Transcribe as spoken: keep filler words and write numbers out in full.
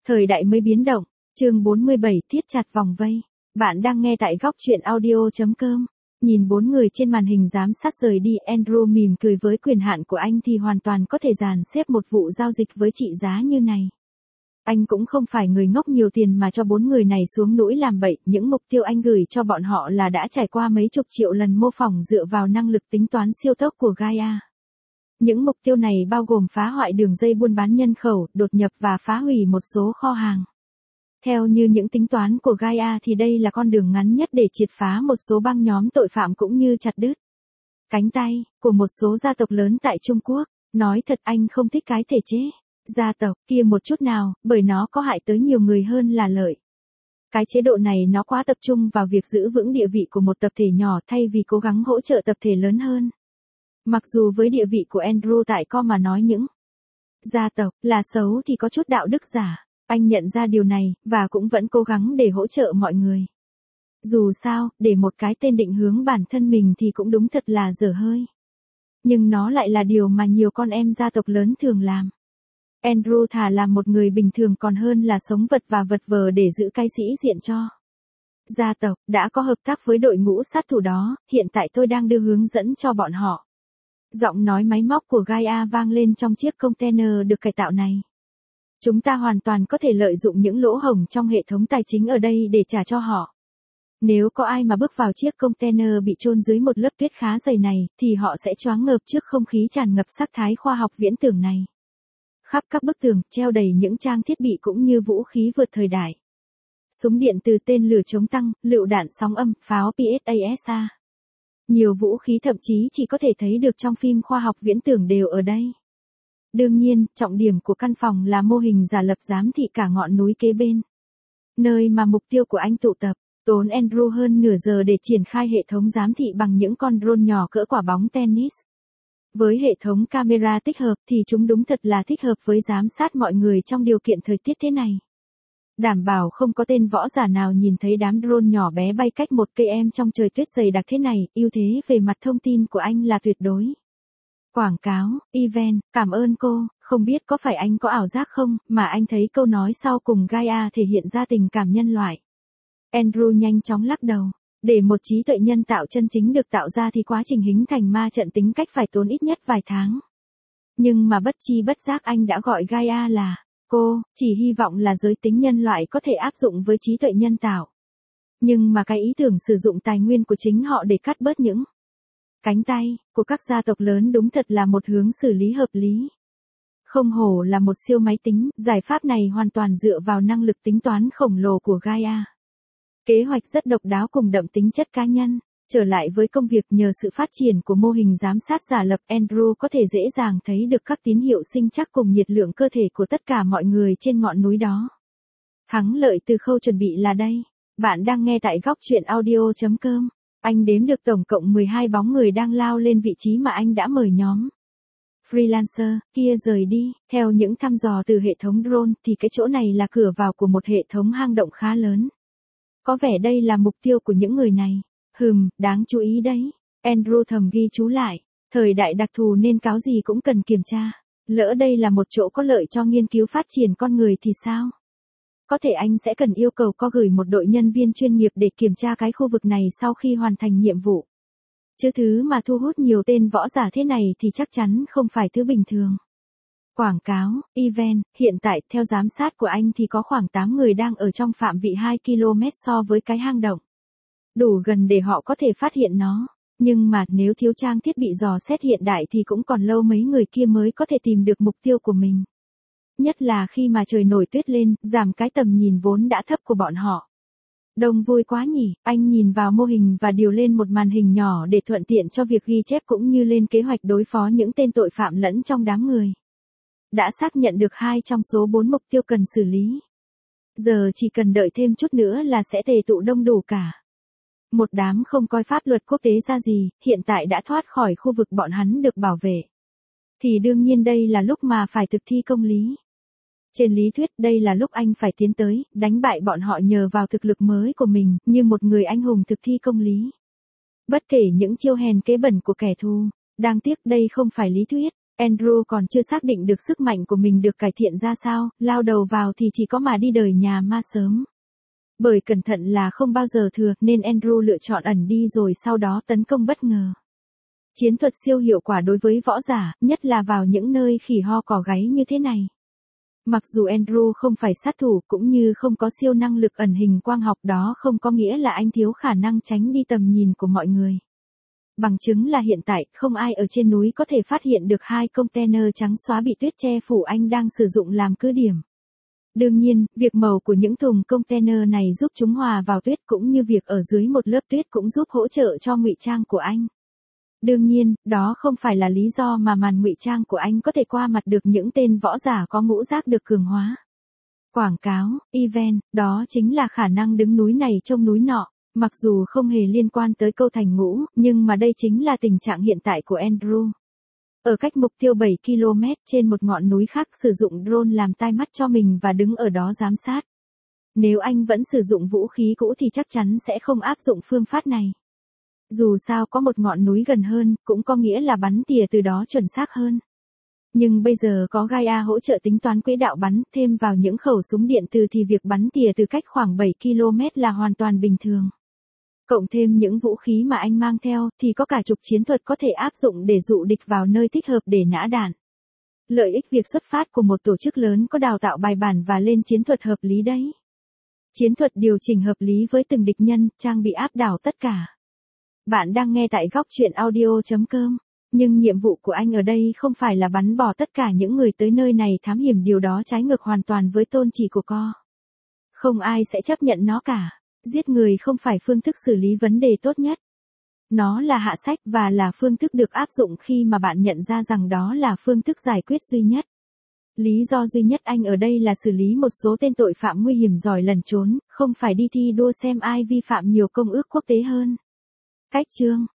Thời đại mới biến động, chương bốn mươi bảy thiết chặt vòng vây. Bạn đang nghe tại góc truyện audio chấm com. Nhìn bốn người trên màn hình giám sát rời đi, Andrew mỉm cười với quyền hạn của anh thì hoàn toàn có thể dàn xếp một vụ giao dịch với trị giá như này. Anh cũng không phải người ngốc nhiều tiền mà cho bốn người này xuống nũi làm bậy, những mục tiêu anh gửi cho bọn họ là đã trải qua mấy chục triệu lần mô phỏng dựa vào năng lực tính toán siêu tốc của Gaia. Những mục tiêu này bao gồm phá hoại đường dây buôn bán nhân khẩu, đột nhập và phá hủy một số kho hàng. Theo như những tính toán của Gaia thì đây là con đường ngắn nhất để triệt phá một số băng nhóm tội phạm cũng như chặt đứt cánh tay của một số gia tộc lớn tại Trung Quốc. Nói thật anh không thích cái thể chế gia tộc kia một chút nào, bởi nó có hại tới nhiều người hơn là lợi. Cái chế độ này nó quá tập trung vào việc giữ vững địa vị của một tập thể nhỏ thay vì cố gắng hỗ trợ tập thể lớn hơn. Mặc dù với địa vị của Andrew tại co mà nói những gia tộc là xấu thì có chút đạo đức giả, anh nhận ra điều này, và cũng vẫn cố gắng để hỗ trợ mọi người. Dù sao, để một cái tên định hướng bản thân mình thì cũng đúng thật là dở hơi. Nhưng nó lại là điều mà nhiều con em gia tộc lớn thường làm. Andrew thà làm một người bình thường còn hơn là sống vật và vật vờ để giữ cái sĩ diện cho gia tộc. Đã có hợp tác với đội ngũ sát thủ đó, hiện tại tôi đang đưa hướng dẫn cho bọn họ. Giọng nói máy móc của Gaia vang lên trong chiếc container được cải tạo này. Chúng ta hoàn toàn có thể lợi dụng những lỗ hổng trong hệ thống tài chính ở đây để trả cho họ. Nếu có ai mà bước vào chiếc container bị chôn dưới một lớp tuyết khá dày này, thì họ sẽ choáng ngợp trước không khí tràn ngập sắc thái khoa học viễn tưởng này. Khắp các bức tường, treo đầy những trang thiết bị cũng như vũ khí vượt thời đại. Súng điện từ tên lửa chống tăng, lựu đạn sóng âm, pháo plasma. Nhiều vũ khí thậm chí chỉ có thể thấy được trong phim khoa học viễn tưởng đều ở đây. Đương nhiên, trọng điểm của căn phòng là mô hình giả lập giám thị cả ngọn núi kế bên. Nơi mà mục tiêu của anh tụ tập, tốn Andrew hơn nửa giờ để triển khai hệ thống giám thị bằng những con drone nhỏ cỡ quả bóng tennis. Với hệ thống camera tích hợp thì chúng đúng thật là thích hợp với giám sát mọi người trong điều kiện thời tiết thế này. Đảm bảo không có tên võ giả nào nhìn thấy đám drone nhỏ bé bay cách một cây em trong trời tuyết dày đặc thế này, ưu thế về mặt thông tin của anh là tuyệt đối. Quảng cáo, event, cảm ơn cô, không biết có phải anh có ảo giác không, mà anh thấy câu nói sau cùng Gaia thể hiện ra tình cảm nhân loại. Andrew nhanh chóng lắc đầu. Để một trí tuệ nhân tạo chân chính được tạo ra thì quá trình hình thành ma trận tính cách phải tốn ít nhất vài tháng. Nhưng mà bất chi bất giác anh đã gọi Gaia là cô, chỉ hy vọng là giới tính nhân loại có thể áp dụng với trí tuệ nhân tạo. Nhưng mà cái ý tưởng sử dụng tài nguyên của chính họ để cắt bớt những cánh tay của các gia tộc lớn đúng thật là một hướng xử lý hợp lý. Không hổ là một siêu máy tính, giải pháp này hoàn toàn dựa vào năng lực tính toán khổng lồ của Gaia. Kế hoạch rất độc đáo cùng đậm tính chất cá nhân. Trở lại với công việc, nhờ sự phát triển của mô hình giám sát giả lập, Andrew có thể dễ dàng thấy được các tín hiệu sinh trắc cùng nhiệt lượng cơ thể của tất cả mọi người trên ngọn núi đó. Thắng lợi từ khâu chuẩn bị là đây. Bạn đang nghe tại góc truyện audio chấm com. Anh đếm được tổng cộng mười hai bóng người đang lao lên vị trí mà anh đã mời nhóm freelancer kia rời đi. Theo những thăm dò từ hệ thống drone thì cái chỗ này là cửa vào của một hệ thống hang động khá lớn. Có vẻ đây là mục tiêu của những người này. Hừm, đáng chú ý đấy. Andrew thầm ghi chú lại. Thời đại đặc thù nên cáo gì cũng cần kiểm tra. Lỡ đây là một chỗ có lợi cho nghiên cứu phát triển con người thì sao? Có thể anh sẽ cần yêu cầu co gửi một đội nhân viên chuyên nghiệp để kiểm tra cái khu vực này sau khi hoàn thành nhiệm vụ. Chứ thứ mà thu hút nhiều tên võ giả thế này thì chắc chắn không phải thứ bình thường. Quảng cáo, event, hiện tại theo giám sát của anh thì có khoảng tám người đang ở trong phạm vị hai ki lô mét so với cái hang động. Đủ gần để họ có thể phát hiện nó. Nhưng mà nếu thiếu trang thiết bị dò xét hiện đại thì cũng còn lâu mấy người kia mới có thể tìm được mục tiêu của mình. Nhất là khi mà trời nổi tuyết lên, giảm cái tầm nhìn vốn đã thấp của bọn họ. Đông vui quá nhỉ, anh nhìn vào mô hình và điều lên một màn hình nhỏ để thuận tiện cho việc ghi chép cũng như lên kế hoạch đối phó những tên tội phạm lẫn trong đám người. Đã xác nhận được hai trong số bốn mục tiêu cần xử lý. Giờ chỉ cần đợi thêm chút nữa là sẽ tề tụ đông đủ cả. Một đám không coi pháp luật quốc tế ra gì, hiện tại đã thoát khỏi khu vực bọn hắn được bảo vệ. Thì đương nhiên đây là lúc mà phải thực thi công lý. Trên lý thuyết đây là lúc anh phải tiến tới, đánh bại bọn họ nhờ vào thực lực mới của mình, như một người anh hùng thực thi công lý. Bất kể những chiêu hèn kế bẩn của kẻ thù, đáng tiếc đây không phải lý thuyết. Andrew còn chưa xác định được sức mạnh của mình được cải thiện ra sao, lao đầu vào thì chỉ có mà đi đời nhà ma sớm. Bởi cẩn thận là không bao giờ thừa, nên Andrew lựa chọn ẩn đi rồi sau đó tấn công bất ngờ. Chiến thuật siêu hiệu quả đối với võ giả, nhất là vào những nơi khỉ ho cò gáy như thế này. Mặc dù Andrew không phải sát thủ cũng như không có siêu năng lực ẩn hình quang học, đó không có nghĩa là anh thiếu khả năng tránh đi tầm nhìn của mọi người. Bằng chứng là hiện tại, không ai ở trên núi có thể phát hiện được hai container trắng xóa bị tuyết che phủ anh đang sử dụng làm cứ điểm. Đương nhiên, việc màu của những thùng container này giúp chúng hòa vào tuyết cũng như việc ở dưới một lớp tuyết cũng giúp hỗ trợ cho ngụy trang của anh. Đương nhiên, đó không phải là lý do mà màn ngụy trang của anh có thể qua mặt được những tên võ giả có ngũ giác được cường hóa. Quảng cáo, event, đó chính là khả năng đứng núi này trông núi nọ, mặc dù không hề liên quan tới câu thành ngũ, nhưng mà đây chính là tình trạng hiện tại của Andrew. Ở cách mục tiêu bảy ki lô mét trên một ngọn núi khác sử dụng drone làm tai mắt cho mình và đứng ở đó giám sát. Nếu anh vẫn sử dụng vũ khí cũ thì chắc chắn sẽ không áp dụng phương pháp này. Dù sao có một ngọn núi gần hơn, cũng có nghĩa là bắn tỉa từ đó chuẩn xác hơn. Nhưng bây giờ có Gaia hỗ trợ tính toán quỹ đạo bắn, thêm vào những khẩu súng điện từ thì việc bắn tỉa từ cách khoảng bảy ki lô mét là hoàn toàn bình thường. Cộng thêm những vũ khí mà anh mang theo, thì có cả chục chiến thuật có thể áp dụng để dụ địch vào nơi thích hợp để nã đạn. Lợi ích việc xuất phát của một tổ chức lớn có đào tạo bài bản và lên chiến thuật hợp lý đấy. Chiến thuật điều chỉnh hợp lý với từng địch nhân, trang bị áp đảo tất cả. Bạn đang nghe tại góc chuyện audio chấm com. Nhưng nhiệm vụ của anh ở đây không phải là bắn bỏ tất cả những người tới nơi này thám hiểm, điều đó trái ngược hoàn toàn với tôn chỉ của co. Không ai sẽ chấp nhận nó cả. Giết người không phải phương thức xử lý vấn đề tốt nhất. Nó là hạ sách và là phương thức được áp dụng khi mà bạn nhận ra rằng đó là phương thức giải quyết duy nhất. Lý do duy nhất anh ở đây là xử lý một số tên tội phạm nguy hiểm giỏi lẩn trốn, không phải đi thi đua xem ai vi phạm nhiều công ước quốc tế hơn. Cách chương